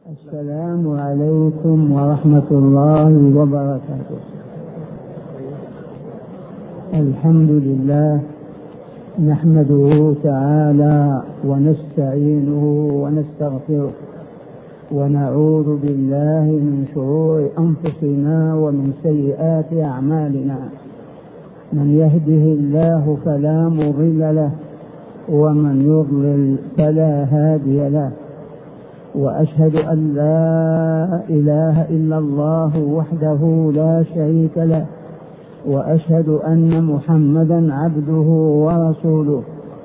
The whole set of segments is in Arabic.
السلام عليكم ورحمة الله وبركاته. الحمد لله نحمده تعالى ونستعينه ونستغفره ونعوذ بالله من شرور أنفسنا ومن سيئات أعمالنا. من يهده الله فلا مضل له ومن يضلل فلا هادي له، وأشهد أن لا إله إلا الله وحده لا شريك له، وأشهد أن محمدا عبده ورسوله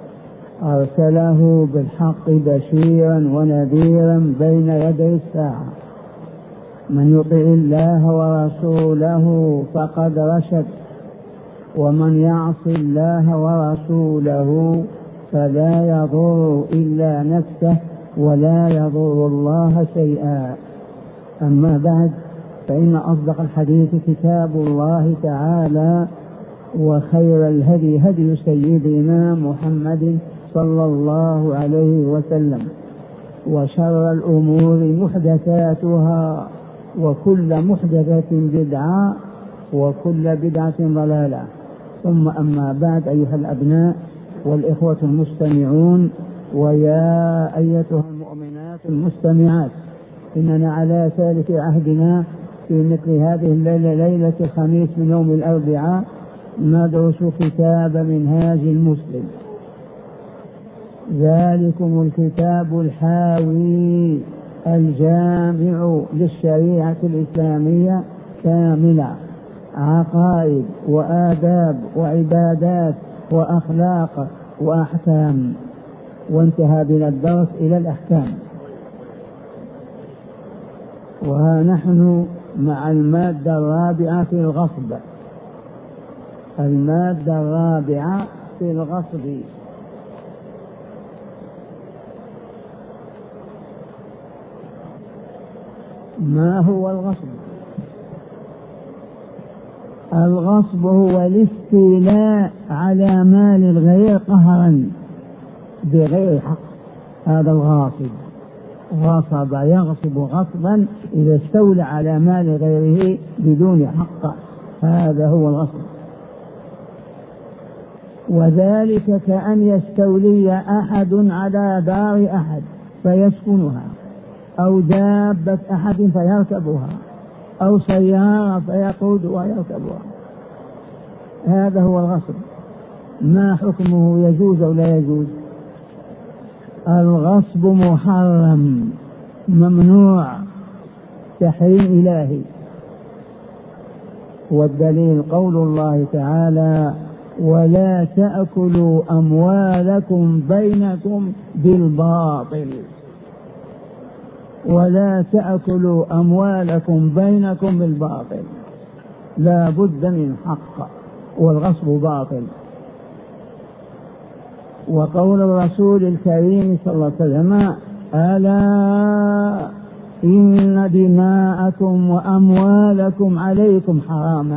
أرسله بالحق بشيرا ونذيرا بين يدي الساعة. من يطع الله ورسوله فقد رشد، ومن يعص الله ورسوله فلا يضر إلا نفسه ولا يضر الله شيئا. أما بعد، فإن أصدق الحديث كتاب الله تعالى، وخير الهدي هدي سيدنا محمد صلى الله عليه وسلم، وشر الأمور محدثاتها، وكل محدثة بدعة، وكل بدعة ضلالة. ثم أما بعد، أيها الأبناء والإخوة المستمعون، ويا أيتها المؤمنات المستمعات، إننا على ثالث عهدنا في مثل هذه الليلة، ليلة الخميس من يوم الأربعاء، ندرس كتاب منهاج المسلم. ذلكم الكتاب الحاوي الجامع للشريعة الإسلامية كاملة، عقائد وآداب وعبادات وأخلاق وأحكام. وانتهى بنا الدرس إلى الأحكام، وها نحن مع المادة الرابعة في الغصب. المادة الرابعة في الغصب. ما هو الغصب؟ الغصب هو الاستيلاء على مال الغير قهرا بغير حق. هذا الغاصب. غصب يغصب غصبا إذا استولى على مال غيره بدون حق، هذا هو الغصب. وذلك كأن يستولي أحد على دار أحد فيسكنها، أو دابة أحد فيركبها، أو سيارة فيقودها ويركبها. هذا هو الغصب. ما حكمه؟ يجوز أو لا يجوز؟ الغصب محرم ممنوع، تحريم إلهي. والدليل قول الله تعالى: ولا تأكلوا أموالكم بينكم بالباطل. ولا تأكلوا أموالكم بينكم بالباطل، لا بد من حق، والغصب باطل. وقول الرسول الكريم صلى الله عليه وسلم: ألا إن دماءكم وأموالكم عليكم حرام.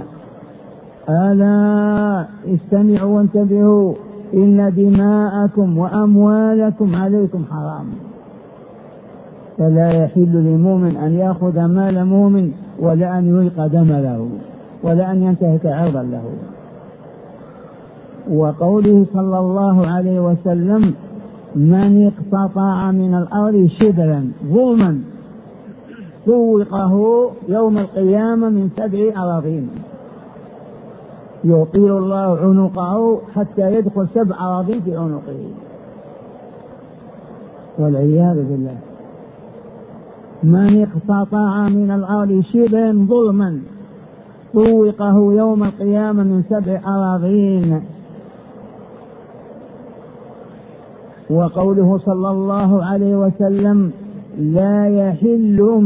ألا استمعوا وانتبهوا، إن دماءكم وأموالكم عليكم حرام. فلا يحل لمؤمن أن يأخذ مال مؤمن، ولا أن يلقى دم له، ولا أن ينتهك عرضا له. وقوله صلى الله عليه وسلم: من اقتطع من الأرض شبرا ظلما سوقه يوم القيامة من 7 أراضين. يطيل الله عنقه حتى يدخل 7 أراضين في عنقه، والعياذ بالله. من اقتطع من الأرض شبرا ظلما سوقه يوم القيامة من 7 أراضين. وقوله صلى الله عليه وسلم: لا يحل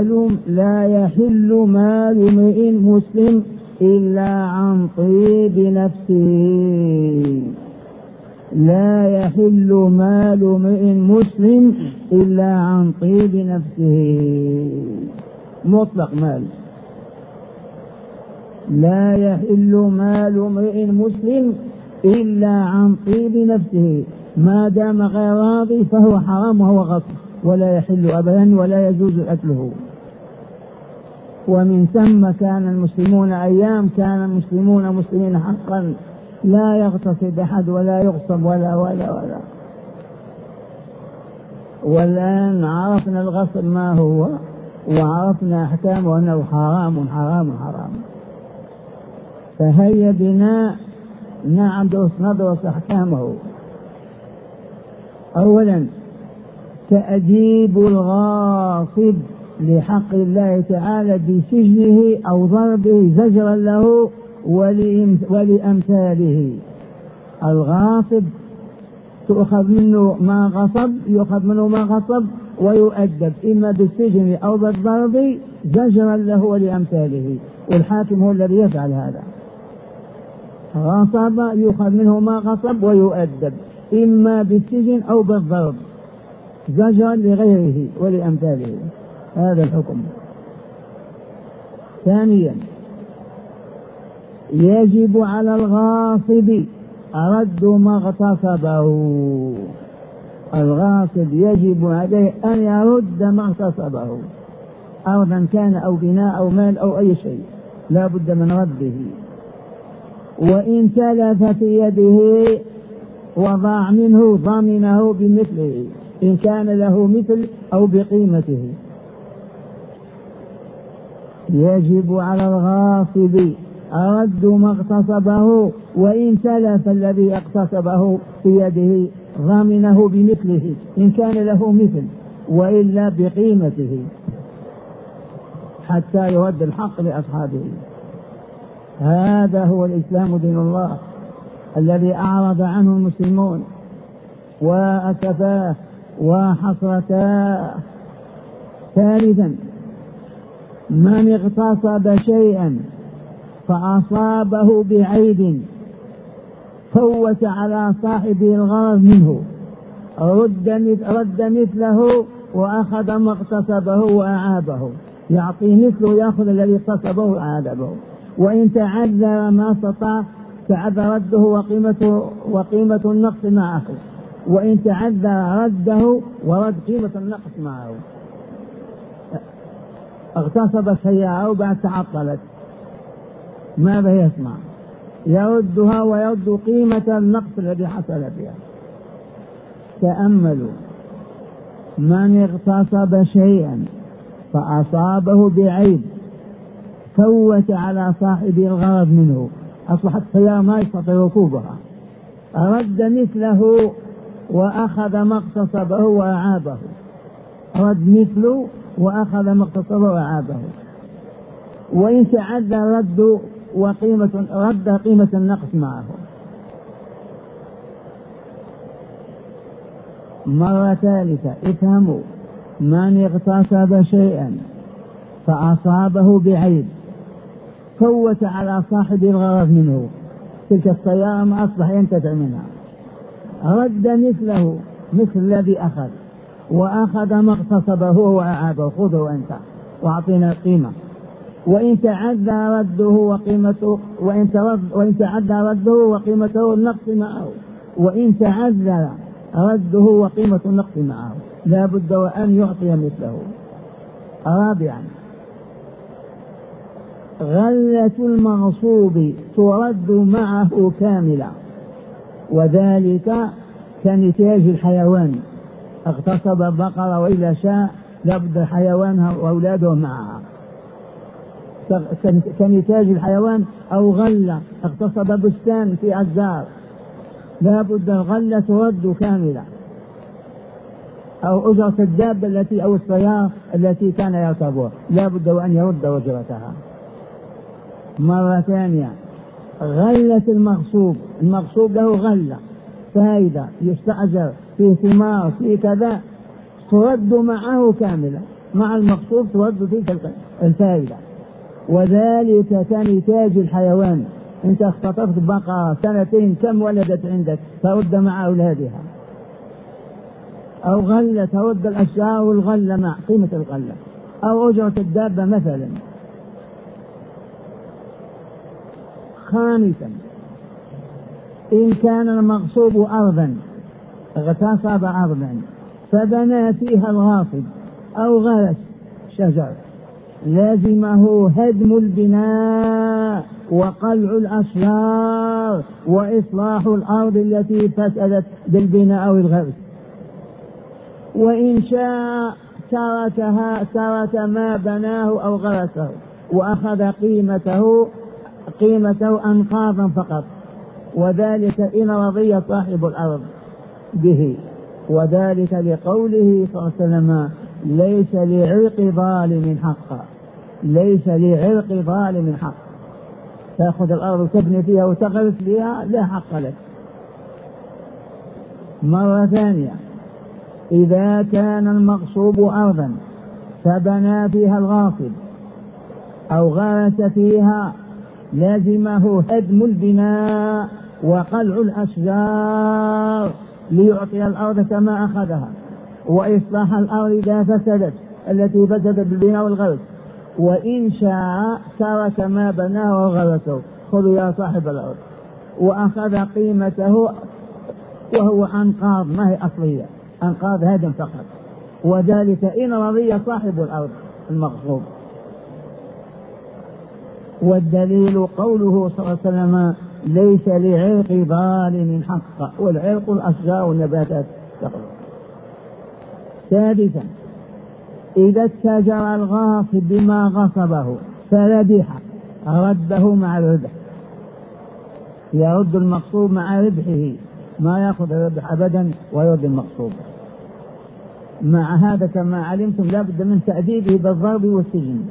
مال امرئ مسلم إلا عن طيب نفسه. لا يحل مال امرئ مسلم إلا عن طيب نفسه. مطلق مال. لا يحل مال امرئ مسلم إلا عن طيب نفسه، ما دام غير راضي فهو حرام وهو غصب. ولا يحل أبدا ولا يجوز أكله. ومن ثم كان المسلمون أيام كان المسلمون مسلمين حقا، لا يغتصب أحد ولا يغصب ولا ولا ولا. والآن عرفنا الغصب ما هو وعرفنا أحكامه أنه حرام حرام حرام. فهيا بنا ندرس أحكامه. أولا تأديب الغاصب لحق الله تعالى بسجنه أو ضربه زجرا له ولأمثاله. الغاصب تؤخذ منه ما غصب، يؤخذ منه ما غصب ويؤدب إما بالسجن أو بالضرب زجرا له ولأمثاله، والحاكم هو الذي يفعل هذا. غصب يؤخذ منه ما غصب ويؤدب إما بالسجن أو بالضرب زجرا لغيره ولأمثاله. هذا الحكم. ثانيا يجب على الغاصب رد ما اغتصبه. الغاصب يجب عليه أن يرد ما اغتصبه، أرضا كان أو بناء أو مال أو أي شيء، لا بد من رده. وإن تلف في يده وضاع منه ضمنه بمثله إن كان له مثل أو بقيمته. يجب على الغاصب رد ما اغتصبه، وإن تلف الذي اغتصبه في يده ضمنه بمثله إن كان له مثل وإلا بقيمته حتى يرد الحق لأصحابه. هذا هو الإسلام دين الله الذي أعرض عنه المسلمون وأسفاه وحسرتاه. ثالثا من اغتصب شيئا فأصابه بعيب فوت على صاحبه الغرض منه رد مثله وأخذ ما اغتصبه وأعابه، يعطيه مثله يأخذ الذي اغتصبه وأعابه. وإن تعذر ما استطاع تعذر رده وقيمة النقص معه، وإن تعذر رده ورد قيمة النقص معه. اغتصب سيارة وبعد تعطلت ماذا يصنع؟ يردها ويرد قيمة النقص الذي حصل فيها. تأملوا، من اغتصب شيئا فأصابه بعيب فوت على صاحبه الغرض منه، أصبحت السيارة ما يستطيع ركوبها، رد مثله وأخذ ما اغتصبه وأعابه، رد مثله وأخذ ما اغتصبه وأعابه. وإن تعذر رد قيمة النقص معه. مرة ثالثة افهموا، من اغتصب شيئا فأصابه بعيب فوت على صاحب الغرض منه، تلك السيارة ما أصبح ينتفع منها، رد مثله مثل الذي أخذ وأخذ ما اغتصبه وأعابه، خذه أنت وأعطينا قيمة. وإن تعدى رده وقيمته وإن تعدى رده وقيمته النقص معه، وإن تعذر رده وقيمة النقص معه، لا بد وأن يعطي مثله. رابعا غلة المغصوب ترد معه كاملة، وذلك كنتاج الحيوان، اغتصب بقرة وإلى شاء لابد حيوانها وأولاده معها، كنتاج الحيوان. أو غلة اغتصب بستان في عزار لابد الغلة ترد كاملة. أو أجرة الدابة التي أو السيارة التي كان يركبها لابد وأن يرد أجرتها. مرة ثانية غلة المغصوب له غلة فائدة يستأجر في ثمار في كذا ترد معه كاملة، مع المغصوب ترد تلك الفائدة. وذلك كنتاج الحيوان، انت اختطفت بقرة سنتين كم ولدت عندك ترد مع أولادها. أو غلة ترد الأشياء والغلة مع قيمة الغلة. أو أجرة الدابة مثلا. خامسا إن كان المغصوب أرضا اغتصب أرضا فبنى فيها الغاصب أو غرس شجر لازمه هدم البناء وقلع الأشجار وإصلاح الأرض التي فسدت بالبناء أو الغرس. وإن شاء ترك ما بناه أو غرسه وأخذ قيمته أنقاضا فقط، وذلك إن رضي صاحب الأرض به، وذلك لقوله صلى الله عليه وسلم: ليس لعرق ظالم حق، ليس لعرق ظالم حق. تأخذ الأرض وتبني فيها وتغرس فيها لا حق لك. مرة ثانية، إذا كان المغصوب أرضا فبنى فيها الغاصب أو غرس فيها لازمه هدم البناء وقلع الأشجار ليعطي الأرض كما أخذها، وإصلاح الأرض إذا فسدت التي فسدت بالبناء والغرس. وإن شاء ترك ما بناه وغرسه، خذوا يا صاحب الأرض، وأخذ قيمته وهو أنقاض ما هي أصلية، أنقاض هدم فقط، وذلك إن رضي صاحب الأرض المغصوب. والدليل قوله صلى الله عليه وسلم: ليس لعرق ظالم حق، والعرق الأشجار والنباتات فقط. سادسا، إذا اتجر الغاصب بما غصبه فربح رده مع الربح، يرد المغصوب مع ربحه، ما يأخذ الربح أبدا ويرد المغصوب. مع هذا كما علمتم لا بد من تأديبه بالضرب والسجن.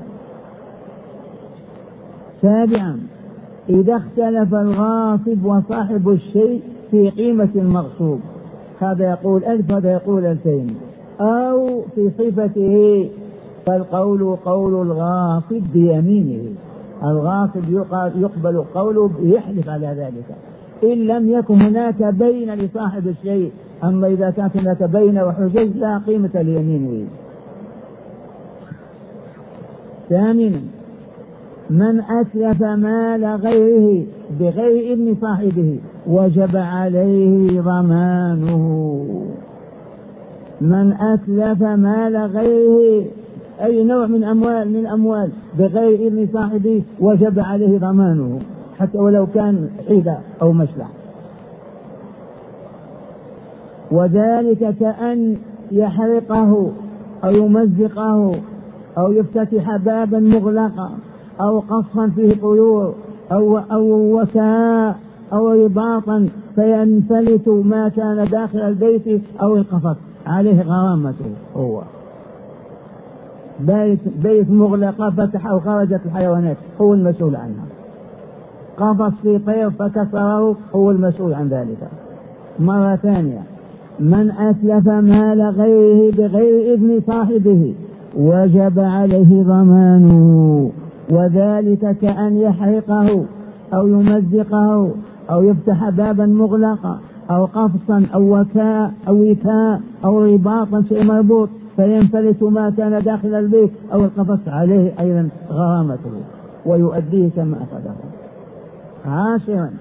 سابعا، إذا اختلف الغاصب وصاحب الشيء في قيمة المغصوب، هذا يقول 1000 وهذا يقول 2000، أو في صفته، فالقول قول الغاصب بيمينه. الغاصب يقبل قوله، يحلف على ذلك إن لم يكن هناك بين لصاحب الشيء. أما إذا كانت هناك بين وحجج لا قيمة ليمينه. ثامنا، من أتلف مال غيره بغير إذن صاحبه وجب عليه ضمانه. من أتلف مال غيره أي نوع من أموال بغير إذن صاحبه وجب عليه ضمانه، حتى ولو كان حيلة أو مشلع. وذلك كأن يحرقه أو يمزقه أو يفتتح بابا مغلقا أو قصا فيه طيور أو وكاء أو رباطا فينفلت ما كان داخل البيت أو القفص، عليه غرامته. هو بيت مغلقة فتح أو خرجت الحيوانات، هو المسؤول عنها. قفص في طير فكسره، هو المسؤول عن ذلك. مرة ثانية، من أتلف مال غيره بغير إذن صاحبه وجب عليه ضمانه. وذلك كأن يحرقه أو يمزقه أو يفتح بابا مغلقا أو قفصا أو وكاء أو رباطا شيء مربوط فينفلت ما كان داخل البيت أو القفص، عليه أيضا غرامته ويؤديه كما أخذه. 10،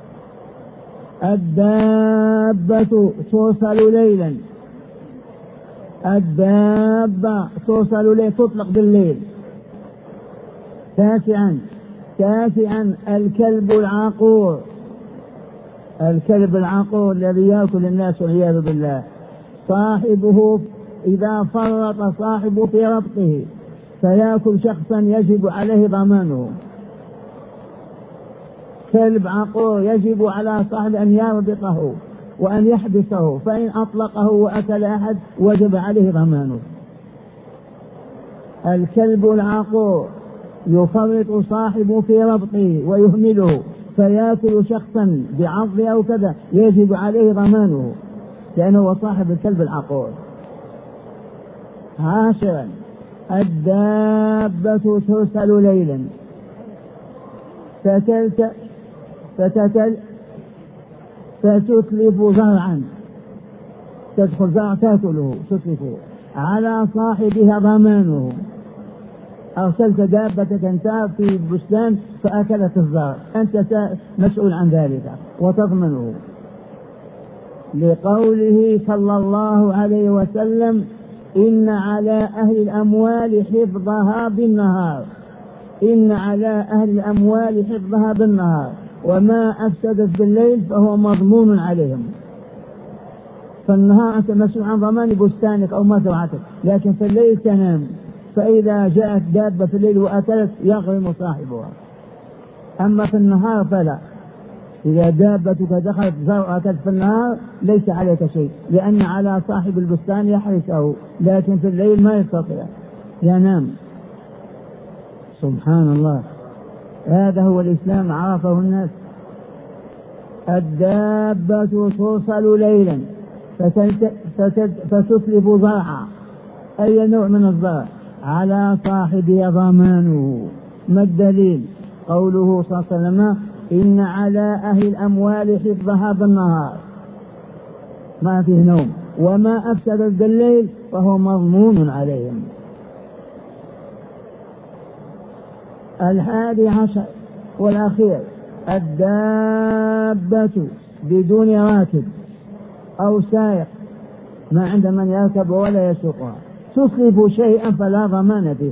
الدابة توصل ليلا. الدابة توصل ليلا، تطلق بالليل. 9، الكلب العقور. الكلب العقور الذي يأكل الناس والعياذ بالله، صاحبه إذا فرط صاحبه في ربطه فيأكل شخصا يجب عليه ضمانه. كلب عقور يجب على صاحب أن يربطه وأن يحبسه، فإن أطلقه وأكل أحد وجب عليه ضمانه. الكلب العقور يفرط صاحبه في ربطه ويهمله فيأكل شخصا بعض أو كذا، يجب عليه ضمانه لأنه هو صاحب الكلب العقور. 10، الدابة ترسل ليلا فتتلف زرعا، تدخل زرع تأكله تتلفه، على صاحبها ضمانه. أرسلت دابتك أنت في البستان فأكلت الزرع، أنت مسؤول عن ذلك وتضمنه. لقوله صلى الله عليه وسلم إن على أهل الأموال حفظها بالنهار، إن على أهل الأموال حفظها بالنهار، وما أفسدت بالليل فهو مضمون عليهم. فالنهار أنت مسؤول عن ضمان بستانك أو مزرعتك، لكن في الليل تنام، فإذا جاءت دابة في الليل وأكلت يغرم صاحبها. أما في النهار فلا، إذا دابتك دخلت زرعك في النهار ليس عليك شيء، لأن على صاحب البستان يحرسه، لكن في الليل ما يستطيع، ينام. سبحان الله، هذا هو الإسلام عرفه الناس. الدابة توصل ليلا فتتلف زرعا، أي نوع من الزرع، على صاحبها ضمانه. ما الدليل؟ قوله صلى الله عليه وسلم إن على أهل الأموال حفظها بالنهار، ما فيه نوم، وما أفسدت بالليل فهو مضمون عليهم. 11 والأخير، الدابة بدون راكب أو سائق، ما عند من يركب ولا يسوقها، تصرف شيئا فلا ضمان فيه.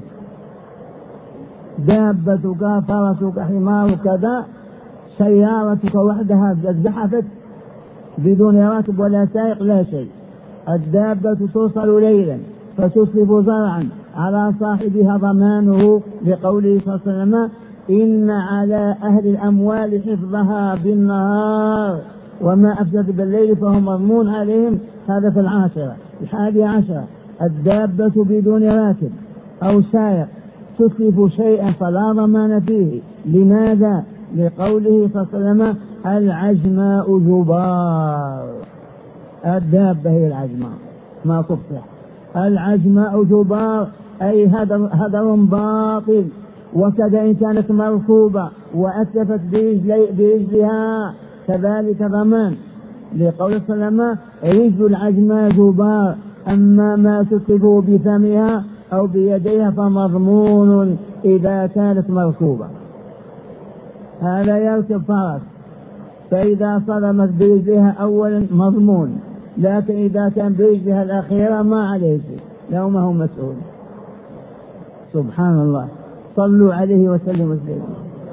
دابتك، فرسك، حمارك، كذا، سيارتك وحدها زحفت بدون راكب ولا سائق لا شيء. الدابة توصل ليلا فتصرف زرعا، على صاحبها ضمانه، لقوله صلى الله عليه وسلم إن على أهل الأموال حفظها بالنهار، وما أفسد بالليل فهو مضمون عليهم. هذا في 11. الدابة بدون راكب أو سائق تتلف شيئا فلا ضمان فيه. لماذا؟ لقوله صلى الله عليه وسلم العجماء جبار. الدابة هي العجماء، ما تفصح. العجماء جبار أي هدر باطل. وكذا إن كانت مركوبة وأتلفت برجلها كذلك ضمان، لقول صلى الله عليه وسلم رجل العجماء جبار، أما ما تتلفه بفمها أو بيديها فمضمون إذا كانت مركوبة. هذا يركب فرس، فإذا صدمت برجلها أولا مضمون، لكن إذا كان برجلها الأخيرة ما عليه شيء، لو ما هو مسؤول. سبحان الله، صلوا عليه وسلموا تسليما.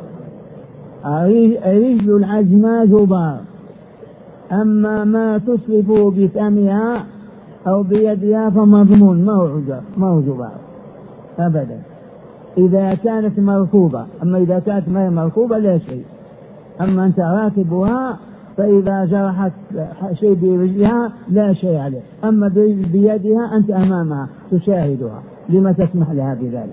رجل العجماء جبار، أما ما تصرف بفمها أو بيدها فمضمون، ما هو جبار أبدا إذا كانت مركوبة. أما إذا كانت ما هي مركوبة لا شيء. أما أنت راكبها فإذا جرحت شيء برجلها لا شيء عليه، أما بيدها أنت أمامها تشاهدها، لما تسمح لها بذلك؟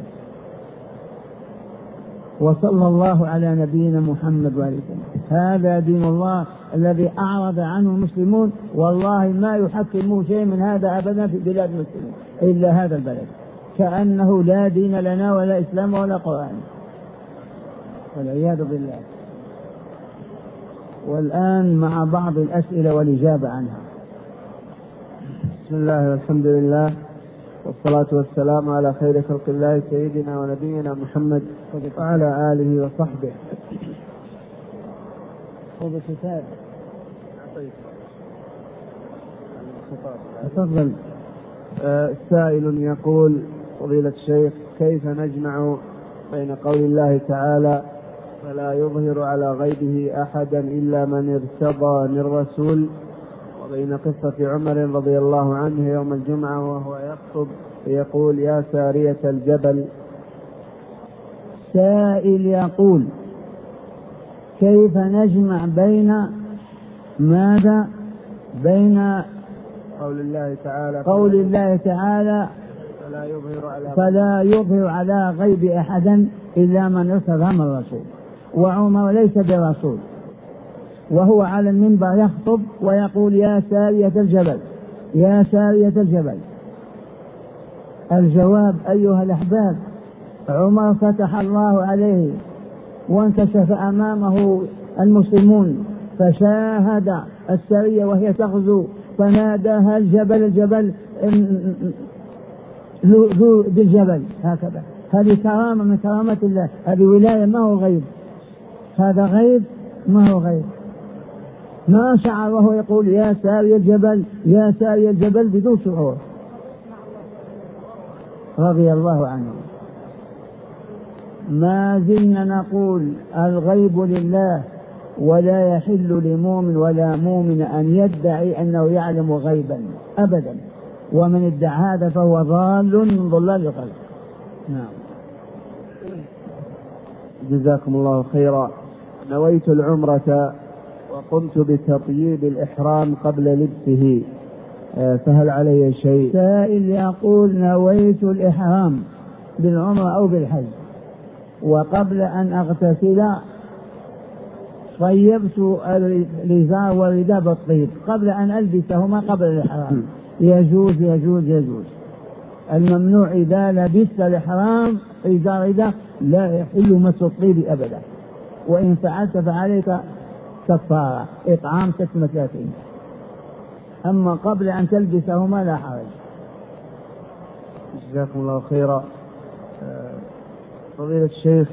وصلى الله على نبينا محمد وآله وسلم. هذا دين الله الذي أعرض عنه المسلمون، والله ما يحكموا شيء من هذا أبدا في بلاد المسلمين إلا هذا البلد، كأنه لا دين لنا ولا إسلام ولا قرآن، والعياذ بالله. والآن مع بعض الأسئلة والإجابة عنها. بسم الله والحمد لله والصلاة والسلام على خير خلق الله سيدنا ونبينا محمد وعلى آله وصحبه. خذ كتاب. تفضل. سائل يقول: فضيلة الشيخ، كيف نجمع بين قول الله تعالى فلا يظهر على غيبه أحدا إلا من ارتضى من رسول، وبين قصة عمر رضي الله عنه يوم الجمعة وهو يخطب يقول: يا سارية الجبل؟ سائل يقول: كيف نجمع بين ماذا؟ بين قول الله تعالى فلا يظهر على غيب أحدا إلا من ارتضى من الرسول، وعمر ليس برسول، وهو على المنبر يخطب ويقول: يا سارية الجبل، يا سارية الجبل. الجواب أيها الأحباب: عمر فتح الله عليه وانكشف أمامه المسلمون، فشاهد السرية وهي تغزو، فناداها: الجبل الجبل ذو بالجبل. هكذا، هذه كرامة من كرامات الله، هذه ولاية، ما هو غيب، هذا غيب ما هو غيب. ما شعر وهو يقول يا ساري الجبل يا ساري الجبل بدون شعور رضي الله عنه. ما زلنا نقول الغيب لله، ولا يحل لمؤمن ولا مؤمن أن يدعي أنه يعلم غيبا أبدا، ومن ادعى هذا فهو ضال من ضلال القلب. نعم. جزاكم الله خيرا. نويت العمرة وقمت بتطييب الإحرام قبل لبسه، فهل علي شيء؟ سائل يقول نويت الإحرام بالعمرة أو بالحج، وقبل أن أغتسل طيبت الإزار والرداء بالطيب قبل أن ألبسهما قبل الإحرام. يجوز يجوز يجوز. الممنوع إذا لبست الإحرام إزار رداء لا يحل مس الطيب أبدا، وإن فعلت فعليك كفارة إطعام 6 مساكين، أما قبل أن تلبسهما لا حرج. جزاكم الله خيرا. فضيلة الشيخ،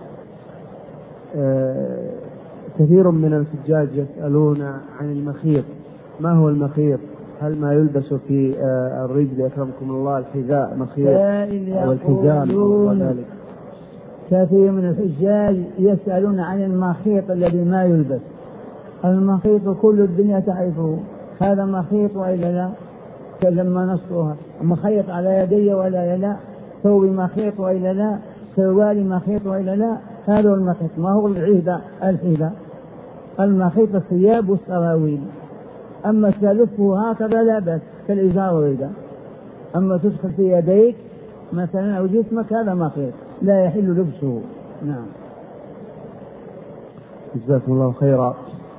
كثير من الحجاج يسألون عن المخيط. ما هو المخيط؟ هل ما يلبس في الرجل أكرمكم الله الحذاء مخيط أو الحزام أو ذلك؟ كثير من الحجاج يسألون عن المخيط الذي ما يلبس. المخيط كل الدنيا تعرفه، هذا مخيط وإلا لا؟ كلما نصرها مخيط على يدي ولا لا، ثوب مخيط وإلا لا، سروال مخيط وإلا لا. هذا المخيط. ما هو الحذاء؟ المخيط الثياب والسراويل. أما تلفه هكذا لا بأس كالإزار والرداء، أما تدخل في يديك مثلا أو جسمك هذا مخيط لا يحل لبسه. نعم. جزاكم الله خيرا.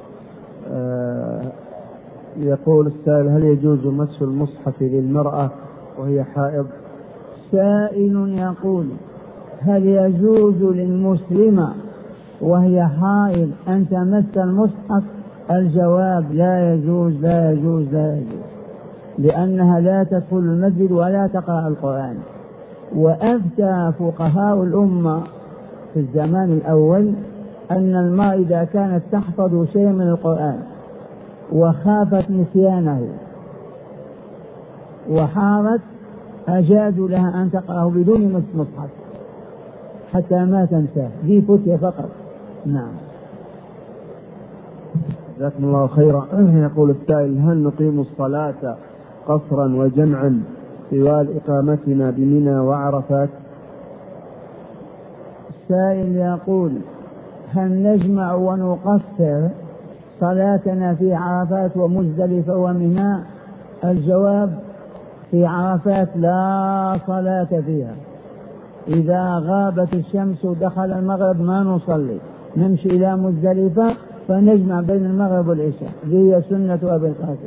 يقول السائل هل يجوز مس المصحف للمرأة وهي حائض؟ سائل يقول هل يجوز للمسلمة وهي حائض أن تمس المصحف؟ الجواب لا يجوز لا يجوز لا يجوز، لأنها لا تدخل المسجد ولا تقرأ القرآن. وأفتى فقهاء الأمة في الزمان الأول أن المرأة إذا كانت تحفظ شيء من القرآن وخافت نسيانه وحارت أجازوا لها أن تقرأه بدون مس مصحف حتى ما تنساه، دي فتية فقط. نعم. جزاكم الله خيرا. يقول السائل هل نقيم الصلاة قصرا وجمعا طوال إقامتنا بمنى وعرفات؟ السائل يقول هل نجمع ونقصر صلاتنا في عرفات ومزدلفة ومنى؟ الجواب في عرفات لا صلاة فيها، إذا غابت الشمس ودخل المغرب ما نصلي، نمشي إلى مزدلفة فنجمع بين المغرب والعشاء، هي سنة أبي القاسم.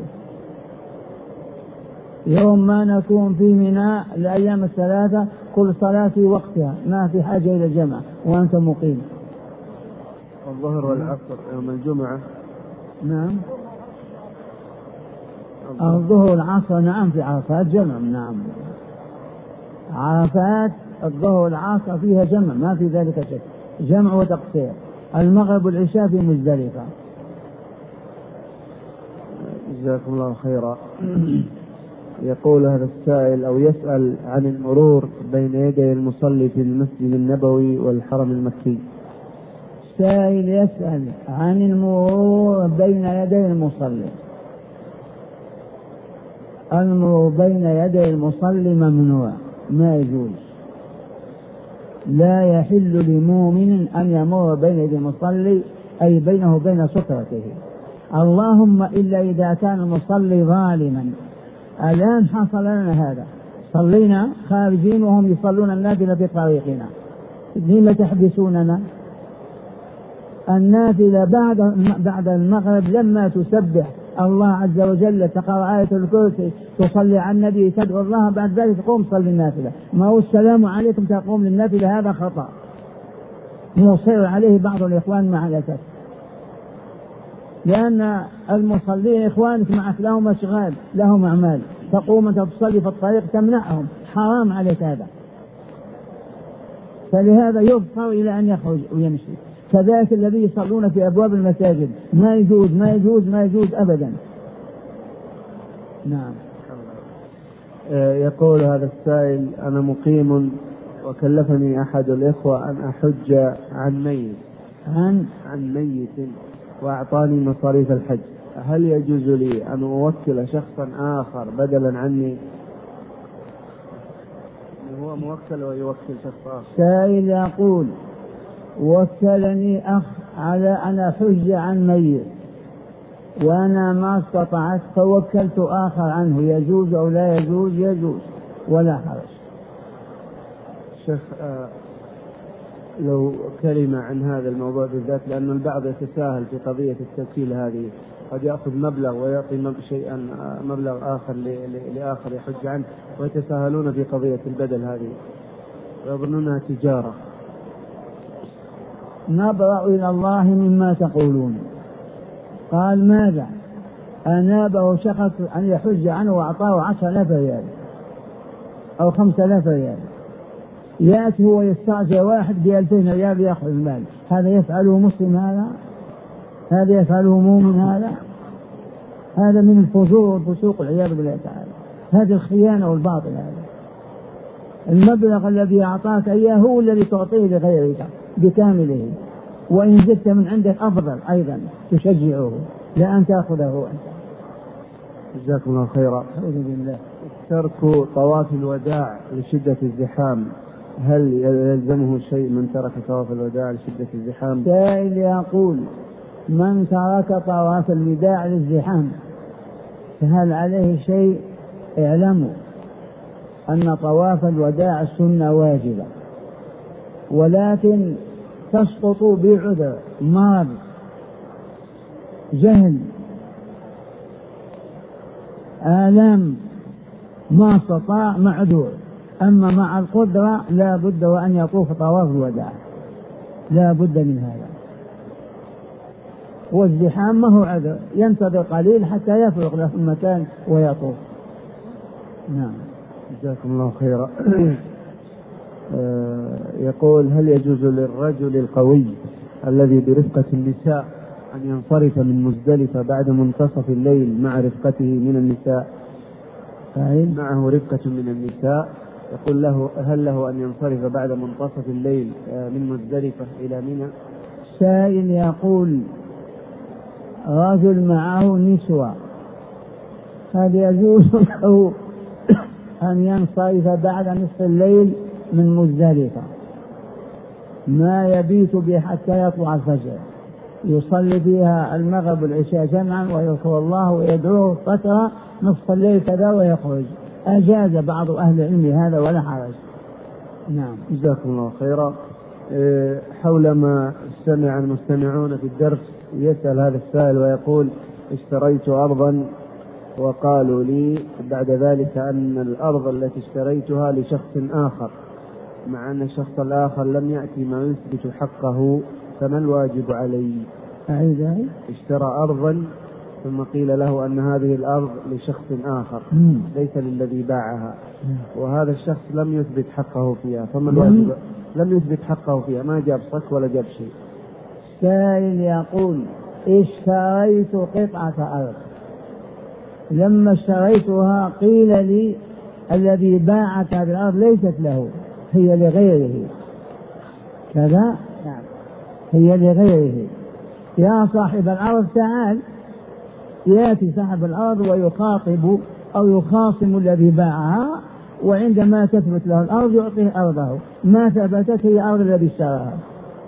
يوم ما نكون في منى الأيام الثلاثة كل صلاة في وقتها، ما في حاجة إلى الجمع وأنت مقيم. الظهر والعصر يوم الجمعة. نعم. الظهر والعصر نعم في عرفات جمع. نعم. عرفات الظهر والعصر فيها جمع ما في ذلك شك، جمع وتقصير. المغرب والعشاء في مزدلفة. جزاكم الله خيرا. يقول هذا السائل أو يسأل عن المرور بين يدي المصلي في المسجد النبوي والحرم المكي. سائل يسأل عن المرور بين يدي المصلي. المرور بين يدي المصلي ممنوع، ما يجوز، لا يحل لمؤمن أن يمر بين يدي المصلي أي بينه وبين سترته، اللهم إلا إذا كان المصلي ظالما. الآن حصل لنا هذا، صلينا خارجين وهم يصلون النافلة في طريقنا، لما تحبسوننا؟ النافلة بعد المغرب لما تسبح الله عز وجل تقرأ آية الكرسي تصلي على النبي تدعو الله، بعد ذلك تقوم تصلي النافلة. ما هو السلام عليكم تقوم للنافلة؟ هذا خطأ مصر عليه بعض الإخوان مع الأسف، لأن المصلين إخوانك معك لهم أشغال لهم أعمال، تقوم أنت تصلي في الطريق تمنعهم، حرام عليك هذا. فلهذا يضطر إلى أن يخرج ويمشي. كذلك الذي يصلون في أبواب المساجد ما يجوز ما يجوز ما يجوز أبدا. نعم. يقول هذا السائل: أنا مقيم وكلفني أحد الإخوة أن أحج عن ميت وأعطاني مصاريف الحج، هل يجوز لي أن أوكل شخصا آخر بدلا عني؟ هو موكل ويوكل شخص آخر. سائل يقول: وكلني أخ على أن أحج عن ميت وأنا ما استطعت فوكلت آخر عنه، يجوز أو لا يجوز؟ يجوز ولا حرج. شيخ، لو كلمة عن هذا الموضوع بالذات، لأن البعض يتساهل في قضية التوكيل هذه، قد يأخذ مبلغ ويعطي مبلغ آخر لآخر يحج عنه، ويتساهلون في قضية البدل هذه ويظنونها تجارة. نبرأ إلى الله مما تقولون. قال: ماذا؟ أنابه شخص أن يحج عنه وأعطاه 10,000 ريال أو 5,000 ريال، يأتي هو يستعجل واحد ب2,000 ريال يأخذ المال، هذا يفعله مسلم؟ هذا يفعله مؤمن؟ هذا من الفجور والفسوق والعياذ بالله تعالى، هذه الخيانة والباطل. هذا المبلغ الذي أعطاك إياه هو الذي تعطيه لغيرك بكامله، وإن زدت من عندك أفضل أيضا تشجعه، لا أن تأخذه أنت. جزاكم الله خيرا. أعوذ بالله. ترك طواف الوداع لشدة الزحام، هل يلزمه شيء من ترك طواف الوداع لشدة الزحام؟ سائل يقول: من ترك طواف الوداع للزحام فهل عليه شيء؟ اعلموا أن طواف الوداع سنة واجبة، ولكن تسقط بعذر، مرض، جهل، آلام، ما استطاع معذور. أما مع القدرة لا بد وأن يطوف طواف الوداع، لا بد من هذا. والزحام ما هو عذر، ينتظر قليل حتى يفرغ له المكان ويطوف. نعم. جزاكم الله خيرا. يقول: هل يجوز للرجل القوي الذي برفقة النساء أن ينصرف من مزدلفة بعد منتصف الليل مع رفقته من النساء؟ معه رفقة من النساء، يقول له: هل له أن ينصرف بعد منتصف الليل من مزدلفة إلى منى؟ سائل يقول: رجل معه نسوة، هل يجوز له أن ينصرف بعد نصف الليل من مزدلفة ما يبيت به حتى يطلع الفجر، يصلي فيها المغرب والعشاء جمعا ويذكر الله ويدعوه فترة نصف الليل كذا ويخرج؟ أجاز بعض أهل العلم هذا ولا حرج. نعم. جزاكم الله خيرا. حول ما سمع المستمعون في الدرس، يسأل هذا السائل ويقول: اشتريت أرضا وقالوا لي بعد ذلك أن الأرض التي اشتريتها لشخص آخر، مع أن الشخص الآخر لم يأتي ما يثبت حقه، فما الواجب علي؟ اشترى أرضا ثم قيل له أن هذه الأرض لشخص آخر ليس للذي باعها، وهذا الشخص لم يثبت حقه فيها، فما الواجب؟ لم يثبت حقه فيها، ما جاب صك ولا جاب شيء. سائل يقول: اشتريت قطعة أرض، لما اشتريتها قيل لي الذي باعك هذه الأرض ليست له، هي لغيره كذا. نعم. هي لغيره. يا صاحب الأرض تعال. يأتي صاحب الأرض ويخاطب أو يخاصم الذي باعها، وعندما تثبت له الأرض يعطيه أرضه، ما ثبتت هي أرض الذي اشتراها.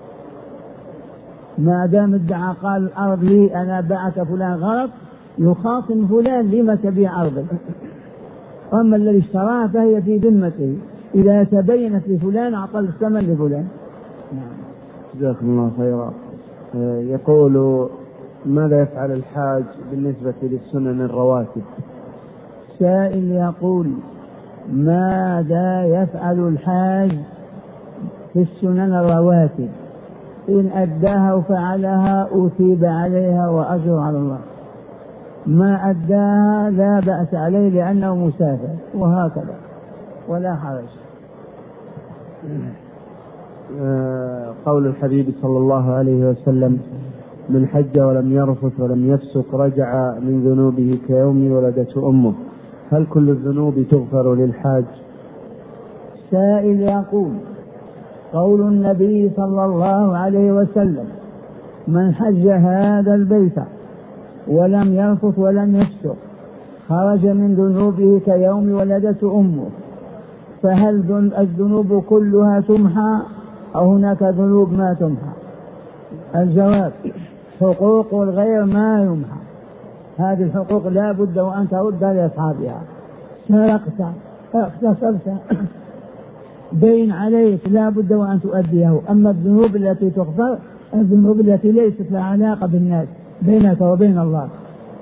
ما دام ادعى قال الأرض لي أنا باعك فلان غلط، يخاصم فلان لما تبيع أرضك. أما الذي اشتراها فهي في ذمته، إذا تبينت لفلان أعطى الثمن لفلان. نعم. جزاكم الله خيرا. يقول: ماذا يفعل الحاج بالنسبة للسنن الرواتب؟ سائل يقول: ماذا يفعل الحاج في السنن الرواتب؟ إن أداها وفعلها أثيب عليها وأجر على الله، ما أداها لا بأس عليه لأنه مسافر، وهكذا ولا حرج. قول الحبيب صلى الله عليه وسلم: من حج ولم يرفث ولم يفسق رجع من ذنوبه كيوم ولدته أمه. هل كل الذنوب تغفر للحاج؟ سائل يقول: قول النبي صلى الله عليه وسلم: من حج هذا البيت ولم يرفث ولم يفسق خرج من ذنوبه كيوم ولدته أمه، فهل الذنوب كلها تمحى أو هناك ذنوب ما تمحى؟ الجواب: حقوق الغير ما يمحى. هذه الحقوق لا بد وأن ترد لأصحابها. سرقت، اغتصبت، بين عليك، لا بد وأن تؤديه. أما الذنوب التي تغفر الذنوب التي ليست لها علاقة بالناس، بينك وبين الله.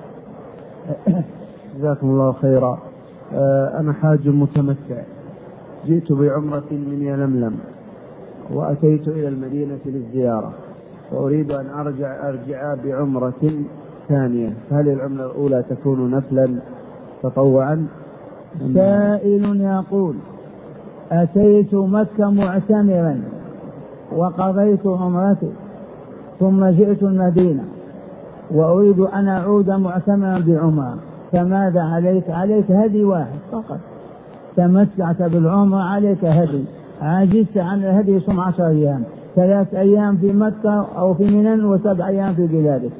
جزاكم الله خيرا. أنا حاج متمتع، جئت بعمرة من يلملم وأتيت إلى المدينة للزيارة، وأريد أن أرجع بعمرة ثانية، فهل العمرة الأولى تكون نفلا تطوعا؟ سائل يقول: أتيت مكة معتمرا وقضيت عمرتي ثم جئت المدينة وأريد أن أعود معتمرا بعمرة، فماذا عليك؟ عليك هدي واحد فقط. تمتعت بالعمرة عليك هدي، عجزت عن الهدي صم 10 أيام، 3 أيام في مكة أو في منى و7 أيام في بلادك.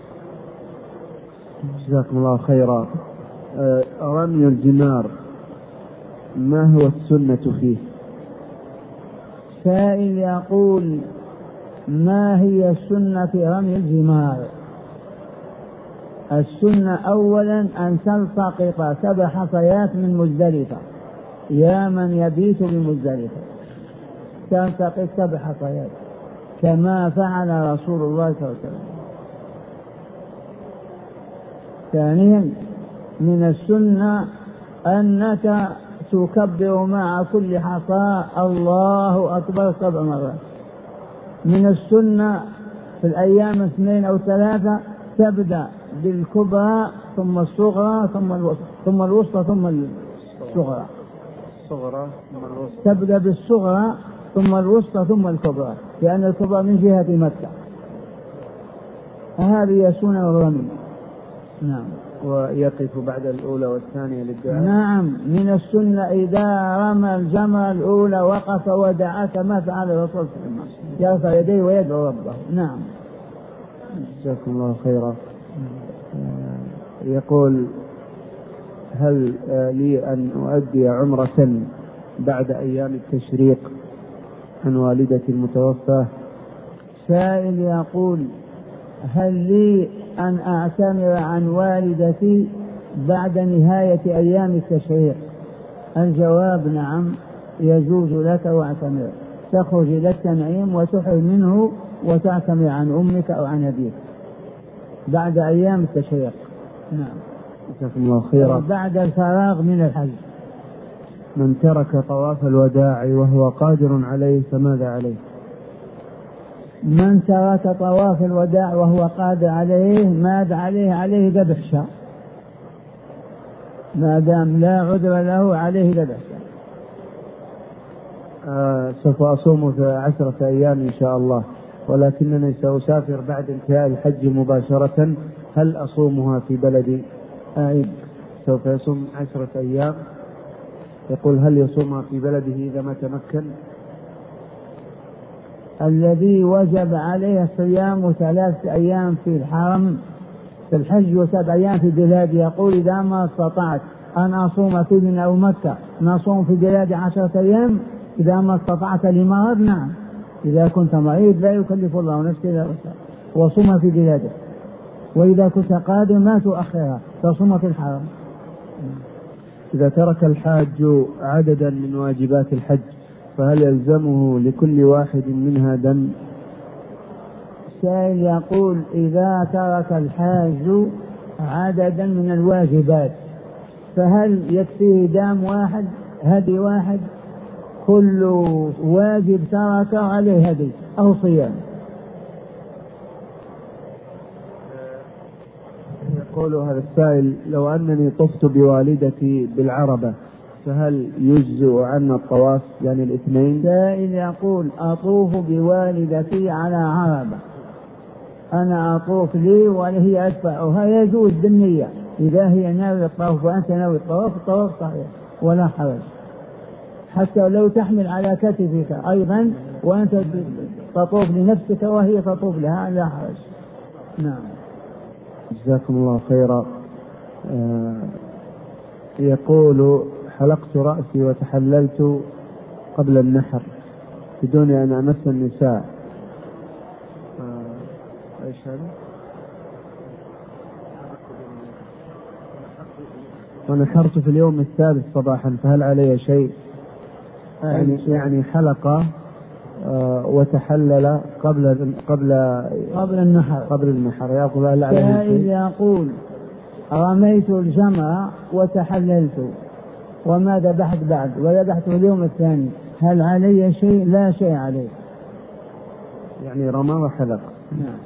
جزاكم الله خيرا. رمي الجمار ما هو السنة فيه؟ سائل يقول: ما هي السنة في رمي الجمار؟ السنة أولا أن تلتقط 7 حصيات من مزدلفة، يا من يبيت بمزدلفة تلتقط 7 حصيات كما فعل رسول الله صلى الله عليه وسلم. ثانيا من السنة أنك تكبر مع كل حصى الله أكبر 7 مرات. من السنة في الأيام 2 أو 3 تبدأ بالكبرى ثم الصغرى ثم الوسطى ثم الصغرى. تبدأ بالصغرى ثم الوسطى ثم الكبرى، لأن الكبرى من جهة مكة. هذه سنة الرمي. نعم. ويقف بعد الأولى والثانية للدعاء. نعم، من السنة إذا رمى الجمرة الأولى وقف ودعا كما فعل الرسول صلى الله عليه وسلم، يرفع يديه ويدعو ربه. نعم. جزاكم الله خيرا. يقول: هل لي أن أؤدي عمرة بعد أيام التشريق عن والدتي المتوفاة؟ سائل يقول: هل لي أن أعتمر عن والدتي بعد نهاية أيام التشريق؟ الجواب: نعم، يجوز لك واعتمر، تخرج إلى التنعيم وتحرم منه وتعتمر عن أمك أو عن أبيك بعد أيام التشريق. نعم. جزاكم الله خيرا. بعد الفراغ من الحج. من ترك طواف الوداع وهو قادر عليه فماذا عليه؟ من ترك طواف الوداع وهو قادر عليه ماذا عليه؟ عليه ذبح شاة، ما دام لا عذر له عليه ذبح شاة. سوف أصوم في 10 أيام إن شاء الله، ولكنني سأسافر بعد انتهاء الحج مباشرة، هل أصومها في بلدي؟ سوف يصوم 10 أيام. يقول: هل يصومها في بلده إذا ما تمكن؟ الذي وجب عليه صيام 3 أيام في الحرم في الحج و7 أيام في بلاد، يقول: إذا ما استطعت أن أصوم في منى أو مكة نصوم في بلاد 10 أيام، إذا ما استطعت لمرض نعم، إذا كنت مريض لا يكلف الله نفسا إلا وسعها وصوم في بلادك، وإذا كنت قادر ما تؤخرها تصوم في الحرم. إذا ترك الحاج عددا من واجبات الحج فهل يلزمه لكل واحد منها دم؟ السائل يقول: إذا ترك الحاج عددا من الواجبات فهل يكفيه دم واحد، هدي واحد؟ كل واجب ترك عليه هدي أو صيام. يقول هذا السائل: لو أنني طفت بوالدتي بالعربة فهل يجزئ عنا الطواف يعني الاثنين؟ سائل يقول أطوف بوالدتي على عربة، أنا أطوف لي وهي أدفعها، يجوز بالنية إذا هي ناوي الطواف وأنت ناوي الطواف، الطواف صحيح ولا حرج، حتى لو تحمل على كتفك أيضا وأنت تطوف لنفسك وهي تطوف لها لا حرج. نعم. جزاكم الله خيرا. يقول حلقت رأسي وتحللت قبل النحر بدون أن أمس النساء، إيش هذا؟ ونحرت في اليوم الثالث صباحا، فهل علي شيء؟ يعني حلقة وتحلل قبل النحر يقول هل عليه شيء؟ يقول رميت الجمرة وتحللت وما ذبحت بعد وذبحت اليوم الثاني، هل علي شيء؟ لا شيء عليه. يعني رمى وحلق. نعم.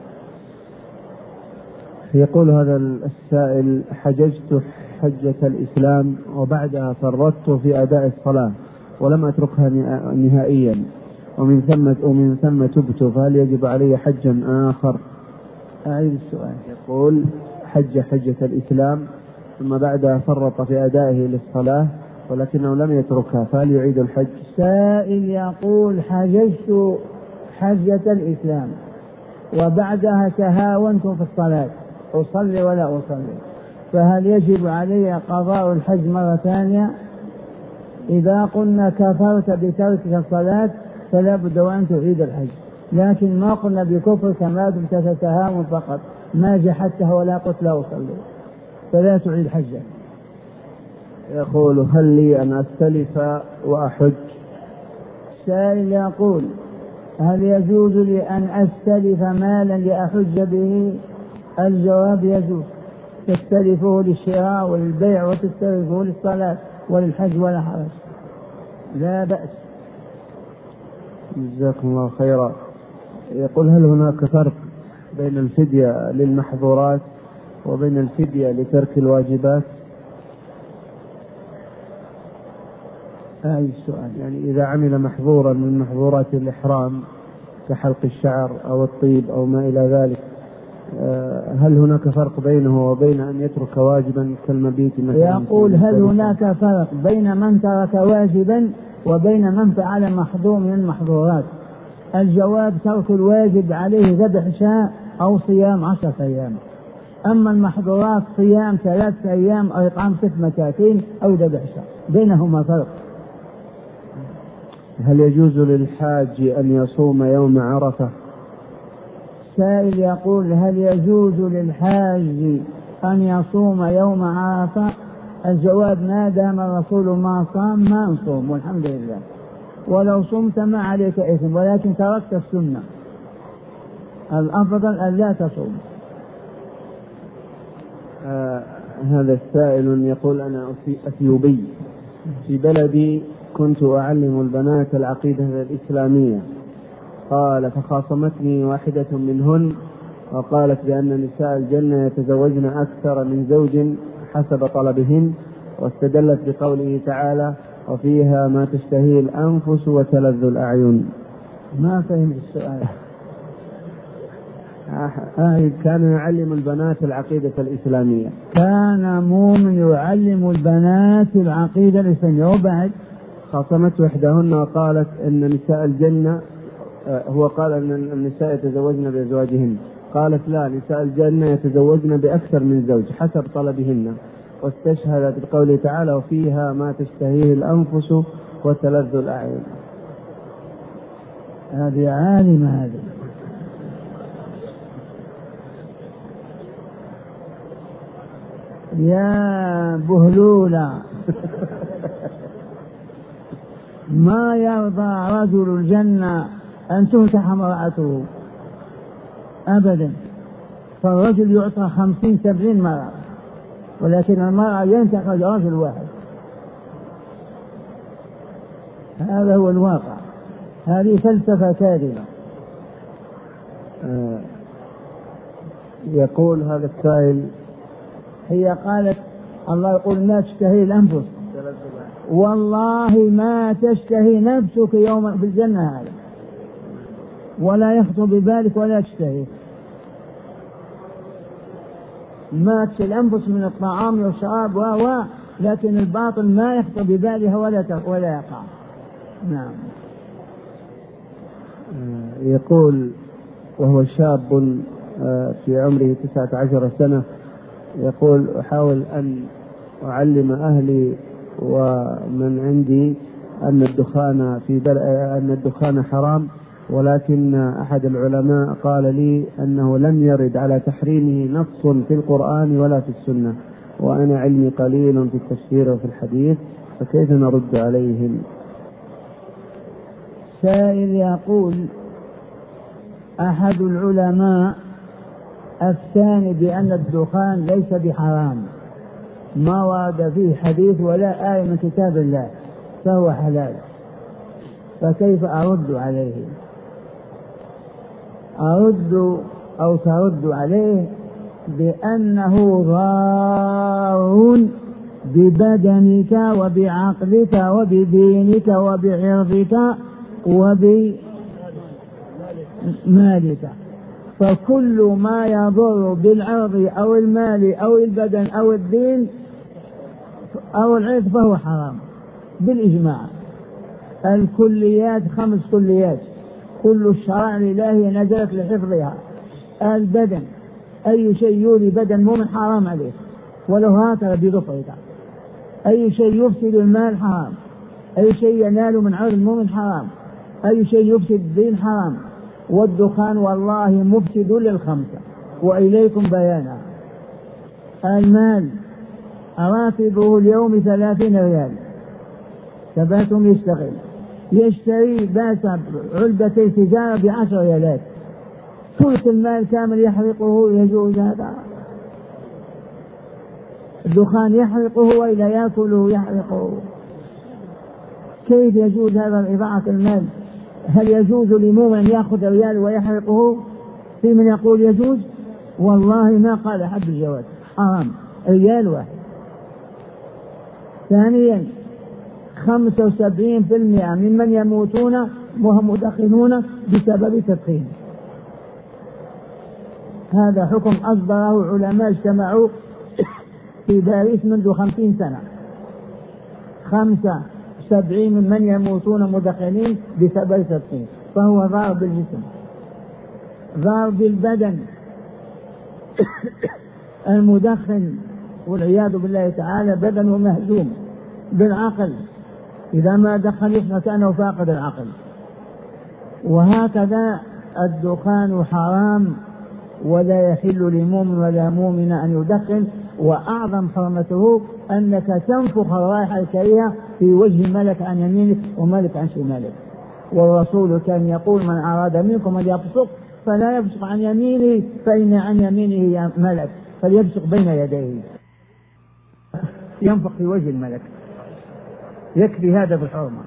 يقول هذا السائل حججت حجة الإسلام وبعدها فرطت في أداء الصلاة ولم أتركها نهائيا ومن ثم تبت، فهل يجب علي حجا آخر؟ أعيد السؤال. يقول حجة الإسلام ثم بعدها فرط في أدائه للصلاة ولكنه لم يتركها، فهل يعيد الحج؟ سائل يقول حججت حجة الإسلام وبعدها تهاونت في الصلاة، أصلي ولا أصلي، فهل يجب علي قضاء الحج مرة ثانية؟ إذا قلنا كفرت بتركك الصلاة فلا بد وأن تعيد الحج، لكن ما قلنا بكفرك ما دمت تتهاون فقط، ما جحدتها ولا قلت لا أصلي، فلا تعيد حجك. يقول هل لي أن أستلف وأحج؟ سائل يقول هل يجوز لي أن أستلف مالا لأحج به؟ الجواب يجوز، تستلفه للشراء والبيع وتستلفه للصلاة وللحج ولا حرج، لا بأس. جزاكم الله خيرا. يقول هل هناك فرق بين الفدية للمحظورات وبين الفدية لترك الواجبات؟ السؤال يعني إذا عمل محظورا من محظورات الإحرام كحلق الشعر أو الطيب أو ما إلى ذلك، هل هناك فرق بينه وبين أن يترك واجبا كالمبيت مثلا؟ يقول هل هناك فرق بين من ترك واجبا وبين من فعل محظور من المحظورات؟ الجواب ترك الواجب عليه ذبح شاء أو صيام 10 أيام، أما المحظورات صيام 3 أيام أو إطعام 6 مساكين أو ذبح شاء، بينهما فرق. هل يجوز للحاج أن يصوم يوم عرفة؟ سائل يقول هل يجوز للحاج أن يصوم يوم عرفة؟ الجواب ما دام الرسول ما صام ما نصوم والحمد لله، ولو صمت ما عليك إثم، ولكن تركت السنة، الأفضل أن لا تصوم. هذا السائل يقول أنا أثيوبي في بلدي كنت أعلم البنات العقيدة الإسلامية، قال فخاصمتني واحدة منهن وقالت بأن نساء الجنة يتزوجن أكثر من زوج حسب طلبهن، واستدلت بقوله تعالى وفيها ما تشتهي الأنفس وتلذ الأعين. ما فهم السؤال. كان يعلم البنات العقيدة الإسلامية، كان مؤمن يعلم البنات العقيدة الإسلامية، وبعد خاصمت إحداهن وقالت أن نساء الجنة، هو قال أن النساء يتزوجن بأزواجهن، قالت لا، نساء الجنة يتزوجن بأكثر من زوج حسب طلبهن، واستشهدت بقوله تعالى وفيها ما تشتهيه الأنفس وتلذ الأعين. هذه عالمة هذه. يا بهلولة ما يرضى رجل الجنة أن تفتح امرأته أبدا، فالرجل يعطى 50-70 مرة، ولكن المرأة ينتقل رجل واحد، هذا هو الواقع، هذه فلسفة كاذبة. يقول هذا السائل هي قالت الله يقول ما تشتهي الأنفس والله ما تشتهي نفسك يوما في الجنة هذا، ولا يخطر ببالك ولا تشتهي. ما تشتهي الأنفس من الطعام والشراب لكن الباطل ما يخطر ببالها ولا يقع. نعم. يقول وهو شاب في عمره 19 سنة، يقول أحاول أن أعلم أهلي ومن عندي أن الدخان حرام، ولكن أحد العلماء قال لي أنه لم يرد على تحريمه نص في القرآن ولا في السنة، وأنا علمي قليل في التفسير وفي الحديث، فكيف نرد عليهم؟ سائل يقول أحد العلماء أفتاني بأن الدخان ليس بحرام، ما ورد فيه حديث ولا آية من كتاب الله، فهو حلال، فكيف أرد عليه؟ أرد أو ترد عليه بأنه ضار ببدنك وبعقلك وبدينك وبعرضك وبمالك، فكل ما يضر بالعرض أو المال أو البدن أو الدين أو العرض فهو حرام بالإجماع. الكليات 5 كليات، كل الشرائع الإلهية نزلت لحفظها. البدن، أي شيء يولي بدن مؤمن حرام عليه ولو هكذا بظفرك. أي شيء يفسد المال حرام، أي شيء ينال من عرض المؤمن حرام، أي شيء يفسد الدين حرام. والدخان والله مفسد لل5، وإليكم بيانا. المال راتبه اليوم 30 ريال، ثباتهم يشتغل يشتري باس علبتي سيجارة ب10 ريالات، ثلث المال كامل يحرقه. يجوز هذا؟ الدخان يحرقه وإلا يأكله يحرقه. كيف يجوز هذا إضاعة المال؟ هل يجوز لمؤمن يأخذ ريال ويحرقه؟ في من يقول يجوز؟ والله ما قال أحد الجواز، حرام، ريال واحد. ثانيا 75% ممن يموتون وهم مدخنون بسبب التدخين. هذا حكم أصدره علماء اجتمعوا في باريس منذ 50 سنة. 75 ممن يموتون مدخنين بسبب التدخين، فهو ضار بالجسم، ضار بالبدن. المدخن والعياذ بالله تعالى بدنه مهزوم. بالعقل، إذا ما دخن يصبح كأنه فاقد العقل. وهكذا الدخان حرام، ولا يحل لمؤمن ولا مؤمن أن يدخن. وأعظم حرمته أنك تنفخ الرائحة الكريهة في وجه ملك عن يمينك وملك عن شمالك. والرسول كان يقول من أراد منكم أن يبصق فلا يبصق عن يمينه، فإن عن يمينه ملك، فليبصق بين يديه، ينفخ في وجه الملك. يكفي هذا بالحرمة.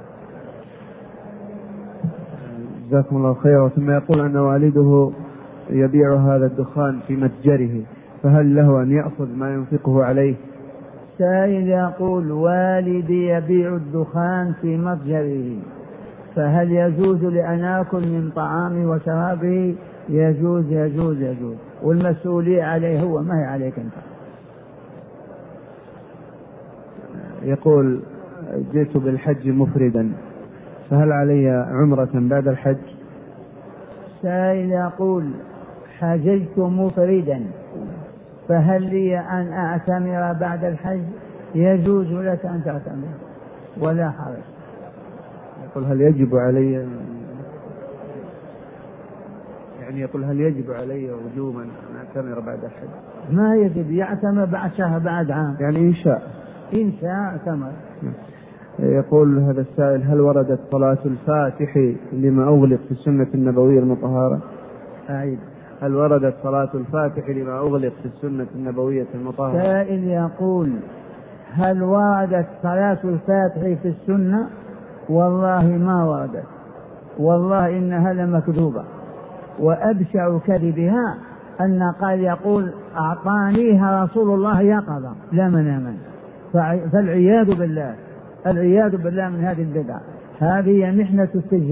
جزاكم الله خيرا. ثم يقول أن والده يبيع هذا الدخان في متجره، فهل له أن يأخذ ما ينفقه عليه؟ سائل يقول والدي يبيع الدخان في متجره، فهل يجوز لأن آكل من طعامه وشرابه؟ يجوز يجوز يجوز، والمسؤولية عليه هو، ما هي عليك أنت. يقول جئت بالحج مفردا، فهل علي عمرة بعد الحج؟ سائل يقول حججت مفردا، فهل لي أن أعتمر بعد الحج؟ يجوز لك أن تعتمر ولا حرج. يقول هل يجب علي، يعني يقول هل يجب علي وجوبا أن أعتمر بعد الحج؟ ما يجب، يعتمر بعد شهر بعد عام، يعني إن شاء اعتمر. يقول هذا السائل هل وردت صلاة الفاتح لما أغلق في السنة النبوية المطهرة؟ أعيد. هل وردت صلاة الفاتح لما أغلق في السنة النبوية المطهرة؟ سائل يقول هل وردت صلاة الفاتح في السنة؟ والله ما وردت، والله إنها لمكذوبة. وأبشع كذبها أن قال يقول أعطانيها رسول الله يقظة لا مناما، فالعياذ بالله. العياذ بالله من هذه البدع. هذه محنة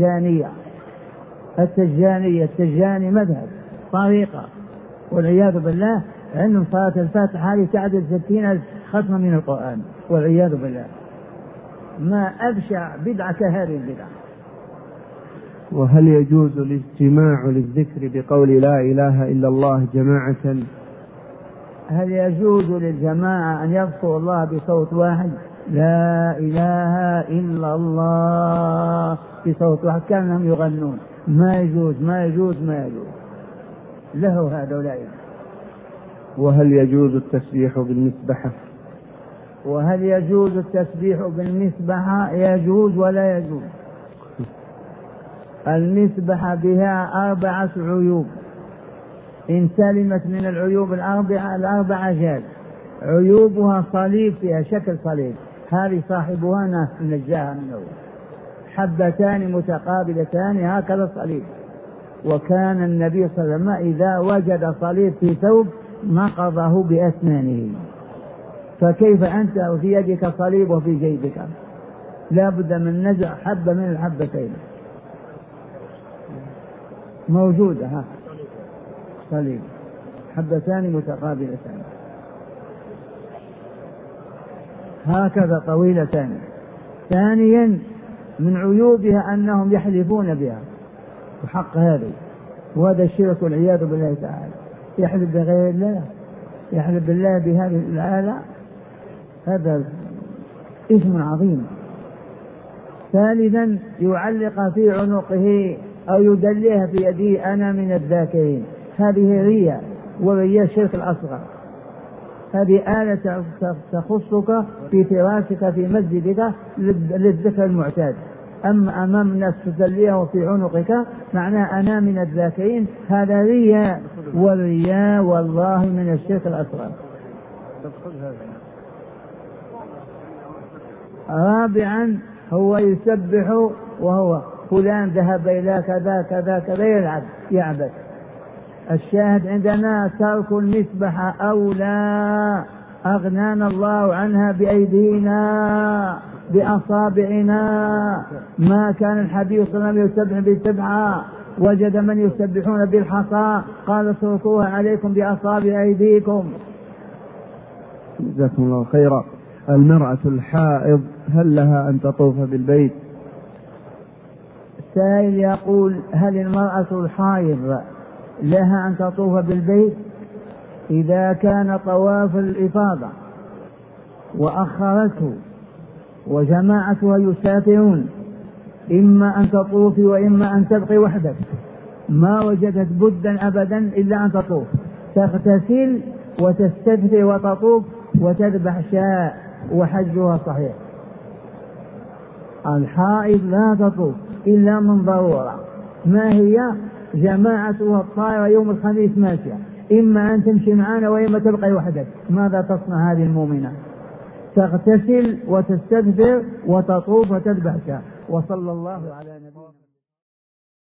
التجاني مذهب طريقة، والعياذ بالله عندهم صلاة الفاتحة هذه تعدل 60,000 ختمة من القرآن، والعياذ بالله. ما أبشع بدعة كهذه البدعة. وهل يجوز الاجتماع للذكر بقول لا إله إلا الله جماعة؟ هل يجوز للجماعة أن يذكروا الله بصوت واحد؟ لا إله إلا الله بصوت واحد كأنهم يغنون. ما يجوز له هذا ولا يجوز. وهل يجوز التسبيح بالمسبحة؟ وهل يجوز التسبيح بالمسبحة؟ يجوز ولا يجوز. المسبحة بها 4 عيوب، إن سلمت من العيوب الأربعة جاز. عيوبها صليب، فيها شكل صليب، هذه صاحبها ناس نجاها منه، حبتان متقابلتان هكذا صليب. وكان النبي صلى الله عليه وسلم إذا وجد صليب في ثوب نقضه بأسنانه، فكيف أنت وفي يدك صليب وفي جيبك؟ لا بد من نزع حبة من الحبتين. موجودة صليب، حبتان متقابلتان هكذا طويلتان. ثانيا من عيوبها أنهم يحلفون بها، وحق هذا، وهذا الشرك والعياذ بالله تعالى. يحلف بغير الله، يحلف بالله بهذه الآلة، هذا اسم عظيم. ثالثا يعلق في عنقه أو يدليها في يده أنا من الذاكرين، هذه رياء، ورياء الشرك الأصغر. هذه آلة تخصك في فراشك في مسجدك للذكر المعتاد، أما أمام الناس تدليها في عنقك معناه أنا من الذاكرين، هذا رياء، والرياء والله من الشرك الأصغر. رابعا هو يسبح وهو فلان ذهب إلى كذا كذا كذا يعبد. الشاهد عندنا ترك المسبحة أولى، أغنانا الله عنها بأيدينا بأصابعنا. ما كان الحبيب صلى الله عليه وسلم يسبح بالسبحة، وجد من يسبحون بالحصى قال اتركوها عليكم بأصابع أيديكم. جزاكم الله خيرا. المرأة الحائض هل لها أن تطوف بالبيت؟ السائل يقول هل المرأة الحائض لها أن تطوف بالبيت؟ إذا كان طواف الإفاضة وأخرته وجماعتها يسافرون، إما أن تطوفي وإما أن تبقي وحدك، ما وجدت بدا أبدا إلا أن تطوف، تغتسل وتستدفئ وتطوف وتذبح شاء وحجها صحيح. الحائض لا تطوف إلا من ضرورة. ما هي؟ جماعتها الطائرة يوم الخميس ماشية، إما أن تمشي معنا وإما تبقى وحدك، ماذا تصنع هذه المؤمنة؟ تغتسل وتستدبر وتطوف وتذبح شاء. وصلى الله على نبينا